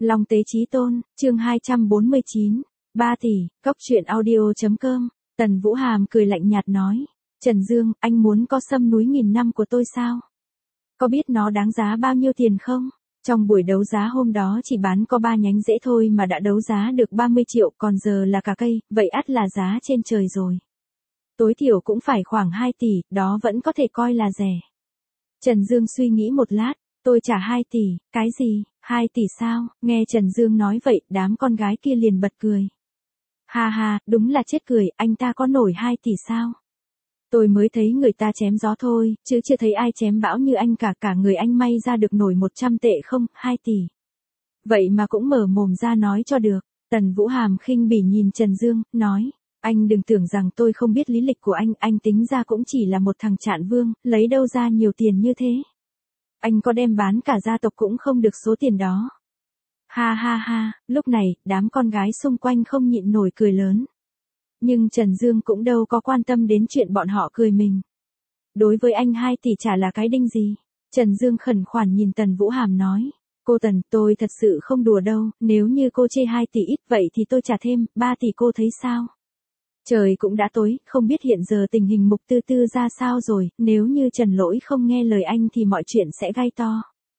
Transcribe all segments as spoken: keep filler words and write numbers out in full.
Long Tế Chí Tôn, chương hai trăm bốn mươi chín, ba tỷ, cốc truyện audio chấm com, Tần Vũ Hàm cười lạnh nhạt nói, Trần Dương, anh muốn có sâm núi nghìn năm của tôi sao? Có biết nó đáng giá bao nhiêu tiền không? Trong buổi đấu giá hôm đó chỉ bán có ba nhánh rễ thôi mà đã đấu giá được ba mươi triệu, còn giờ là cả cây, vậy ắt là giá trên trời rồi. Tối thiểu cũng phải khoảng hai tỷ, đó vẫn có thể coi là rẻ. Trần Dương suy nghĩ một lát, tôi trả hai tỷ, cái gì, hai tỷ sao? Nghe Trần Dương nói vậy, đám con gái kia liền bật cười. Ha ha, đúng là chết cười, anh ta có nổi hai tỷ sao? Tôi mới thấy người ta chém gió thôi, chứ chưa thấy ai chém bão như anh cả, cả người anh may ra được nổi một trăm tệ không, hai tỷ. Vậy mà cũng mở mồm ra nói cho được. Tần Vũ Hàm khinh bỉ nhìn Trần Dương, nói, anh đừng tưởng rằng tôi không biết lý lịch của anh, anh tính ra cũng chỉ là một thằng Trạn Vương, lấy đâu ra nhiều tiền như thế. Anh có đem bán cả gia tộc cũng không được số tiền đó. Ha ha ha, lúc này, đám con gái xung quanh không nhịn nổi cười lớn. Nhưng Trần Dương cũng đâu có quan tâm đến chuyện bọn họ cười mình. Đối với anh hai tỷ chả là cái đinh gì. Trần Dương khẩn khoản nhìn Tần Vũ Hàm nói. Cô Tần, tôi thật sự không đùa đâu, nếu như cô chê hai tỷ ít vậy thì tôi trả thêm, ba tỷ cô thấy sao? Trời cũng đã tối, không biết hiện giờ tình hình Mục Tư Tư ra sao rồi, nếu như Trần Lỗi không nghe lời anh thì mọi chuyện sẽ gai to.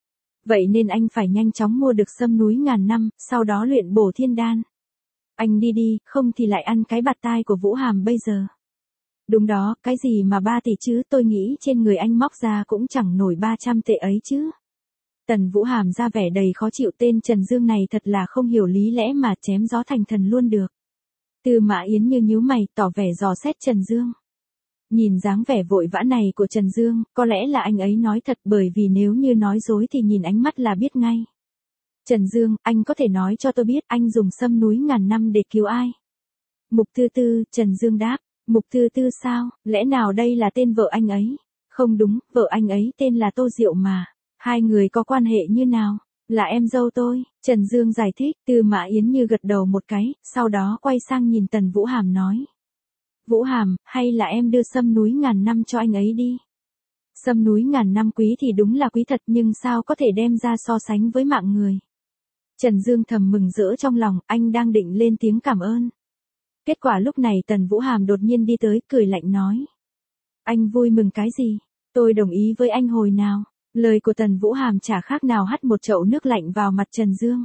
Vậy nên anh phải nhanh chóng mua được sâm núi ngàn năm, sau đó luyện bổ thiên đan. Anh đi đi, không thì lại ăn cái bạt tai của Vũ Hàm bây giờ. Đúng đó, cái gì mà ba tỷ chứ, tôi nghĩ trên người anh móc ra cũng chẳng nổi ba trăm tệ ấy chứ. Tần Vũ Hàm ra vẻ đầy khó chịu, tên Trần Dương này thật là không hiểu lý lẽ mà chém gió thành thần luôn được. Tư Mã Yến như nhíu mày, tỏ vẻ dò xét Trần Dương. Nhìn dáng vẻ vội vã này của Trần Dương, có lẽ là anh ấy nói thật, bởi vì nếu như nói dối thì nhìn ánh mắt là biết ngay. Trần Dương, anh có thể nói cho tôi biết anh dùng sâm núi ngàn năm để cứu ai? Mục Tư Tư, Trần Dương đáp, Mục Tư Tư sao, lẽ nào đây là tên vợ anh ấy? Không đúng, vợ anh ấy tên là Tô Diệu mà. Hai người có quan hệ như nào? Là em dâu tôi, Trần Dương giải thích. Tư Mã Yến như gật đầu một cái, sau đó quay sang nhìn Tần Vũ Hàm nói. Vũ Hàm, hay là em đưa sâm núi ngàn năm cho anh ấy đi? Sâm núi ngàn năm quý thì đúng là quý thật, nhưng sao có thể đem ra so sánh với mạng người? Trần Dương thầm mừng rỡ trong lòng, anh đang định lên tiếng cảm ơn. Kết quả lúc này Tần Vũ Hàm đột nhiên đi tới, cười lạnh nói. Anh vui mừng cái gì? Tôi đồng ý với anh hồi nào? Lời của Tần Vũ Hàm chả khác nào hắt một chậu nước lạnh vào mặt Trần Dương.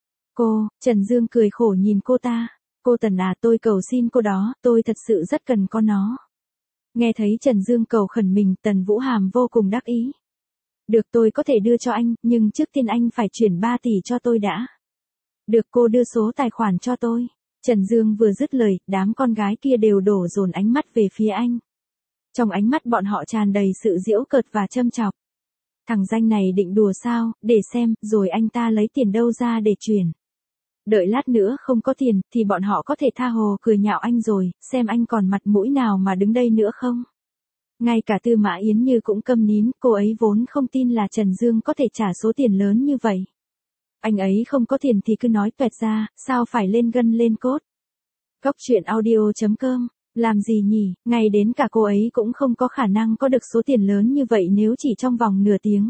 Cô, Trần Dương cười khổ nhìn cô ta. Cô Tần à, tôi cầu xin cô đó, tôi thật sự rất cần có nó. Nghe thấy Trần Dương cầu khẩn mình, Tần Vũ Hàm vô cùng đắc ý. Được, tôi có thể đưa cho anh, nhưng trước tiên anh phải chuyển ba tỷ cho tôi đã. Được, cô đưa số tài khoản cho tôi. Trần Dương vừa dứt lời, đám con gái kia đều đổ dồn ánh mắt về phía anh. Trong ánh mắt bọn họ tràn đầy sự giễu cợt và châm chọc. Thằng danh này định đùa sao, để xem, rồi anh ta lấy tiền đâu ra để chuyển. Đợi lát nữa không có tiền, thì bọn họ có thể tha hồ cười nhạo anh rồi, xem anh còn mặt mũi nào mà đứng đây nữa không. Ngay cả Tư Mã Yến Như cũng câm nín, cô ấy vốn không tin là Trần Dương có thể trả số tiền lớn như vậy. Anh ấy không có tiền thì cứ nói toẹt ra, sao phải lên gân lên cốt. Cốc truyện audio chấm com, làm gì nhỉ, ngay đến cả cô ấy cũng không có khả năng có được số tiền lớn như vậy nếu chỉ trong vòng nửa tiếng.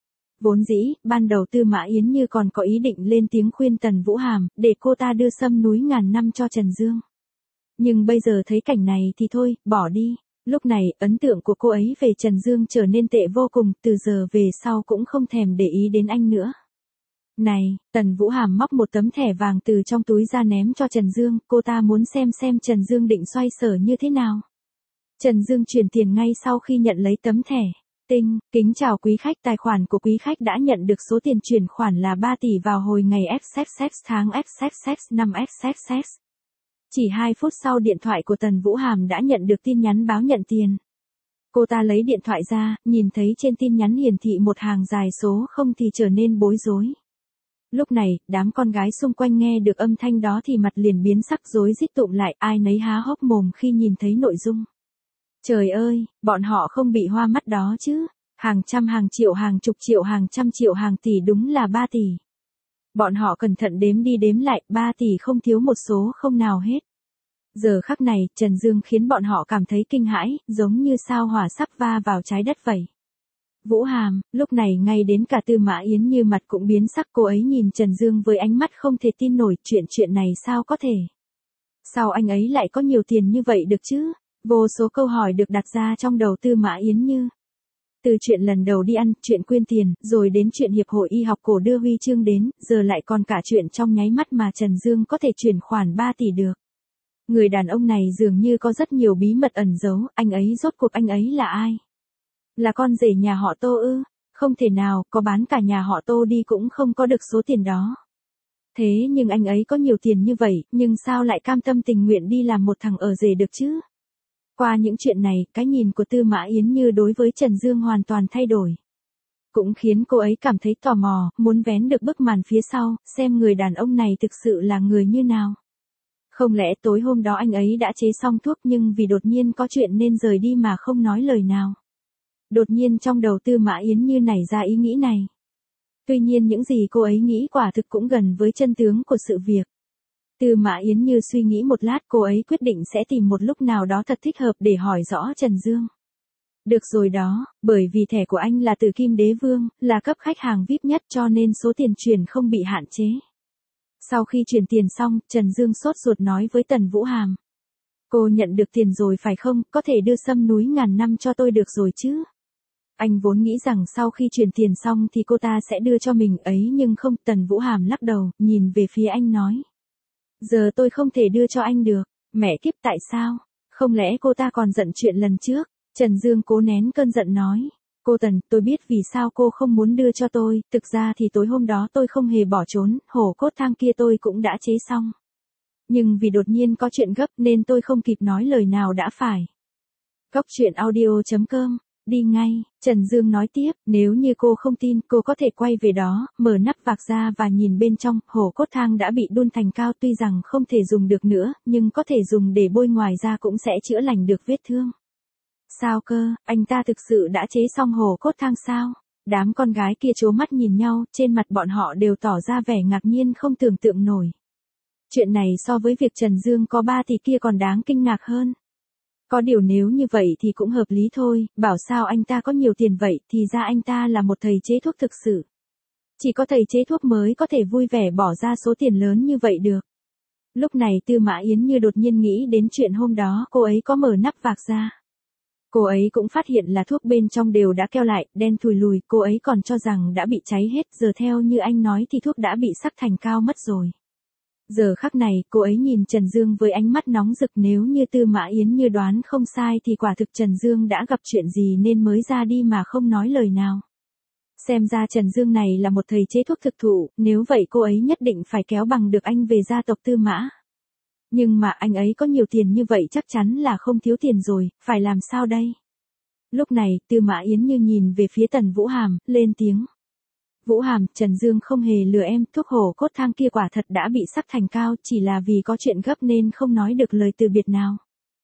Vốn dĩ, ban đầu Tư Mã Yến Như còn có ý định lên tiếng khuyên Tần Vũ Hàm, để cô ta đưa sâm núi ngàn năm cho Trần Dương. Nhưng bây giờ thấy cảnh này thì thôi, bỏ đi. Lúc này, ấn tượng của cô ấy về Trần Dương trở nên tệ vô cùng, từ giờ về sau cũng không thèm để ý đến anh nữa. Này, Tần Vũ Hàm móc một tấm thẻ vàng từ trong túi ra ném cho Trần Dương, cô ta muốn xem xem Trần Dương định xoay sở như thế nào. Trần Dương chuyển tiền ngay sau khi nhận lấy tấm thẻ. Tinh, kính chào quý khách, tài khoản của quý khách đã nhận được số tiền chuyển khoản là ba tỷ vào hồi ngày X X X tháng X X X năm X X X. Chỉ hai phút sau điện thoại của Tần Vũ Hàm đã nhận được tin nhắn báo nhận tiền. Cô ta lấy điện thoại ra, nhìn thấy trên tin nhắn hiển thị một hàng dài số không thì trở nên bối rối. Lúc này, đám con gái xung quanh nghe được âm thanh đó thì mặt liền biến sắc rối rít tụm lại, ai nấy há hốc mồm khi nhìn thấy nội dung. Trời ơi, bọn họ không bị hoa mắt đó chứ, hàng trăm hàng triệu hàng chục triệu hàng trăm triệu hàng tỷ, đúng là ba tỷ. Bọn họ cẩn thận đếm đi đếm lại, ba tỷ không thiếu một số không nào hết. Giờ khắc này, Trần Dương khiến bọn họ cảm thấy kinh hãi, giống như sao hỏa sắp va vào trái đất vậy. Vũ Hàm, lúc này ngay đến cả Tư Mã Yến Như mặt cũng biến sắc, cô ấy nhìn Trần Dương với ánh mắt không thể tin nổi, chuyện chuyện này sao có thể? Sao anh ấy lại có nhiều tiền như vậy được chứ? Vô số câu hỏi được đặt ra trong đầu Tư Mã Yến Như. Từ chuyện lần đầu đi ăn, chuyện quyên tiền, rồi đến chuyện Hiệp hội Y học cổ đưa huy chương đến, giờ lại còn cả chuyện trong nháy mắt mà Trần Dương có thể chuyển khoản ba tỷ được. Người đàn ông này dường như có rất nhiều bí mật ẩn giấu, anh ấy rốt cuộc anh ấy là ai? Là con rể nhà họ Tô ư? Không thể nào, có bán cả nhà họ Tô đi cũng không có được số tiền đó. Thế nhưng anh ấy có nhiều tiền như vậy, nhưng sao lại cam tâm tình nguyện đi làm một thằng ở rể được chứ? Qua những chuyện này, cái nhìn của Tư Mã Yến Như đối với Trần Dương hoàn toàn thay đổi. Cũng khiến cô ấy cảm thấy tò mò, muốn vén được bức màn phía sau, xem người đàn ông này thực sự là người như nào. Không lẽ tối hôm đó anh ấy đã chế xong thuốc nhưng vì đột nhiên có chuyện nên rời đi mà không nói lời nào. Đột nhiên trong đầu Tư Mã Yến Như nảy ra ý nghĩ này. Tuy nhiên những gì cô ấy nghĩ quả thực cũng gần với chân tướng của sự việc. Tư Mã Yến Như suy nghĩ một lát, cô ấy quyết định sẽ tìm một lúc nào đó thật thích hợp để hỏi rõ Trần Dương. Được rồi đó, bởi vì thẻ của anh là từ Kim Đế Vương, là cấp khách hàng vi ai pi nhất cho nên số tiền chuyển không bị hạn chế. Sau khi chuyển tiền xong, Trần Dương sốt ruột nói với Tần Vũ Hàm. Cô nhận được tiền rồi phải không, có thể đưa sâm núi ngàn năm cho tôi được rồi chứ? Anh vốn nghĩ rằng sau khi chuyển tiền xong thì cô ta sẽ đưa cho mình ấy nhưng không, Tần Vũ Hàm lắc đầu, nhìn về phía anh nói. Giờ tôi không thể đưa cho anh được, mẹ kiếp tại sao? Không lẽ cô ta còn giận chuyện lần trước? Trần Dương cố nén cơn giận nói. Cô Tần, tôi biết vì sao cô không muốn đưa cho tôi, thực ra thì tối hôm đó tôi không hề bỏ trốn, hổ cốt thang kia tôi cũng đã chế xong. Nhưng vì đột nhiên có chuyện gấp nên tôi không kịp nói lời nào đã phải. Góc truyện audio chấm com, đi ngay, Trần Dương nói tiếp, nếu như cô không tin, cô có thể quay về đó, mở nắp vạc ra và nhìn bên trong, hổ cốt thang đã bị đun thành cao tuy rằng không thể dùng được nữa, nhưng có thể dùng để bôi ngoài da cũng sẽ chữa lành được vết thương. Sao cơ, anh ta thực sự đã chế xong hổ cốt thang sao? Đám con gái kia trố mắt nhìn nhau, trên mặt bọn họ đều tỏ ra vẻ ngạc nhiên không tưởng tượng nổi. Chuyện này so với việc Trần Dương có ba tỷ kia còn đáng kinh ngạc hơn. Có điều nếu như vậy thì cũng hợp lý thôi, bảo sao anh ta có nhiều tiền vậy thì ra anh ta là một thầy chế thuốc thực sự. Chỉ có thầy chế thuốc mới có thể vui vẻ bỏ ra số tiền lớn như vậy được. Lúc này Tư Mã Yến Như đột nhiên nghĩ đến chuyện hôm đó cô ấy có mở nắp vạc ra. Cô ấy cũng phát hiện là thuốc bên trong đều đã keo lại, đen thùi lùi, cô ấy còn cho rằng đã bị cháy hết, giờ theo như anh nói thì thuốc đã bị sắc thành cao mất rồi. Giờ khắc này, cô ấy nhìn Trần Dương với ánh mắt nóng rực, nếu như Tư Mã Yến Như đoán không sai thì quả thực Trần Dương đã gặp chuyện gì nên mới ra đi mà không nói lời nào. Xem ra Trần Dương này là một thầy chế thuốc thực thụ, nếu vậy cô ấy nhất định phải kéo bằng được anh về gia tộc Tư Mã. Nhưng mà anh ấy có nhiều tiền như vậy chắc chắn là không thiếu tiền rồi, phải làm sao đây? Lúc này, Tư Mã Yến Như nhìn về phía Tần Vũ Hàm, lên tiếng. Vũ Hàm, Trần Dương không hề lừa em, thuốc hổ cốt thang kia quả thật đã bị sắc thành cao, chỉ là vì có chuyện gấp nên không nói được lời từ biệt nào.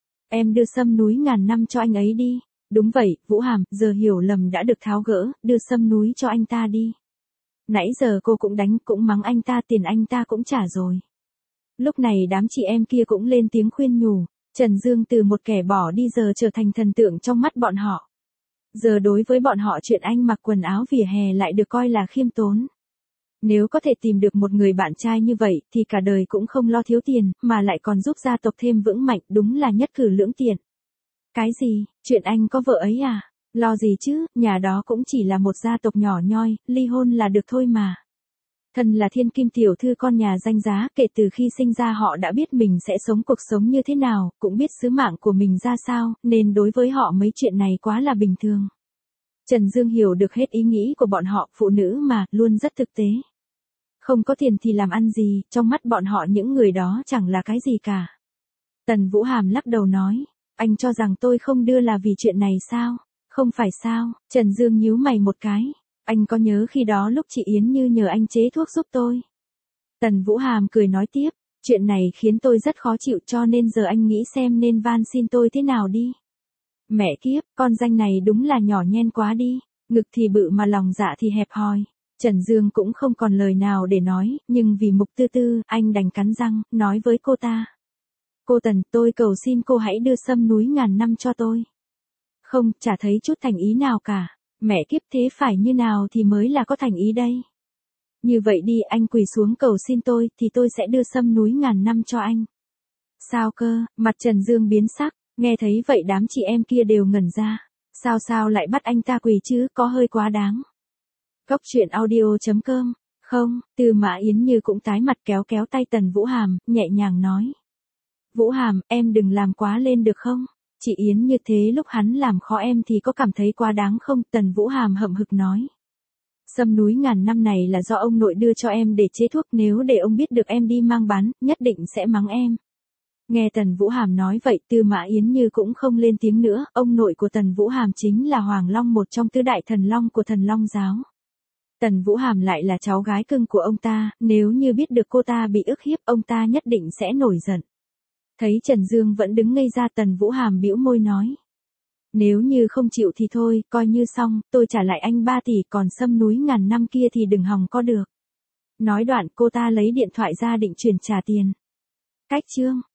Em đưa sâm núi ngàn năm cho anh ấy đi. Đúng vậy, Vũ Hàm, giờ hiểu lầm đã được tháo gỡ, đưa sâm núi cho anh ta đi. Nãy giờ cô cũng đánh, cũng mắng anh ta, tiền anh ta cũng trả rồi. Lúc này đám chị em kia cũng lên tiếng khuyên nhủ, Trần Dương từ một kẻ bỏ đi giờ trở thành thần tượng trong mắt bọn họ. Giờ đối với bọn họ chuyện anh mặc quần áo vỉa hè lại được coi là khiêm tốn. Nếu có thể tìm được một người bạn trai như vậy thì cả đời cũng không lo thiếu tiền, mà lại còn giúp gia tộc thêm vững mạnh, đúng là nhất cử lưỡng tiện. Cái gì, chuyện anh có vợ ấy à? Lo gì chứ, nhà đó cũng chỉ là một gia tộc nhỏ nhoi, ly hôn là được thôi mà. Thân là thiên kim tiểu thư con nhà danh giá, kể từ khi sinh ra họ đã biết mình sẽ sống cuộc sống như thế nào, cũng biết sứ mạng của mình ra sao, nên đối với họ mấy chuyện này quá là bình thường. Trần Dương hiểu được hết ý nghĩ của bọn họ, phụ nữ mà, luôn rất thực tế. Không có tiền thì làm ăn gì, trong mắt bọn họ những người đó chẳng là cái gì cả. Tần Vũ Hàm lắc đầu nói, anh cho rằng tôi không đưa là vì chuyện này sao? Không phải sao? Trần Dương nhíu mày một cái. Anh có nhớ khi đó lúc chị Yến Như nhờ anh chế thuốc giúp tôi? Tần Vũ Hàm cười nói tiếp, chuyện này khiến tôi rất khó chịu cho nên giờ anh nghĩ xem nên van xin tôi thế nào đi. Mẹ kiếp, con danh này đúng là nhỏ nhen quá đi, ngực thì bự mà lòng dạ thì hẹp hòi. Trần Dương cũng không còn lời nào để nói, nhưng vì Mục Tư Tư, anh đành cắn răng, nói với cô ta. Cô Tần, tôi cầu xin cô hãy đưa sâm núi ngàn năm cho tôi. Không, chả thấy chút thành ý nào cả. Mẹ kiếp, thế phải như nào thì mới là có thành ý đây? Như vậy đi, anh quỳ xuống cầu xin tôi, thì tôi sẽ đưa sâm núi ngàn năm cho anh. Sao cơ? Mặt Trần Dương biến sắc, nghe thấy vậy đám chị em kia đều ngẩn ra. Sao sao lại bắt anh ta quỳ chứ, có hơi quá đáng. Cốc truyện audio chấm com. Không, Tư Mã Yến Như cũng tái mặt kéo kéo tay Tần Vũ Hàm, nhẹ nhàng nói. Vũ Hàm, em đừng làm quá lên được không? Chị Yến Như thế lúc hắn làm khó em thì có cảm thấy quá đáng không? Tần Vũ Hàm hậm hực nói. Sâm núi ngàn năm này là do ông nội đưa cho em để chế thuốc, nếu để ông biết được em đi mang bán, nhất định sẽ mắng em. Nghe Tần Vũ Hàm nói vậy, Tư Mã Yến Như cũng không lên tiếng nữa, ông nội của Tần Vũ Hàm chính là Hoàng Long, một trong tứ đại thần long của Thần Long giáo. Tần Vũ Hàm lại là cháu gái cưng của ông ta, nếu như biết được cô ta bị ức hiếp, ông ta nhất định sẽ nổi giận. Thấy Trần Dương vẫn đứng ngây ra, Tần Vũ Hàm bĩu môi nói. Nếu như không chịu thì thôi, coi như xong, tôi trả lại anh ba tỷ, còn sâm núi ngàn năm kia thì đừng hòng có được. Nói đoạn cô ta lấy điện thoại ra định chuyển trả tiền. Cách chương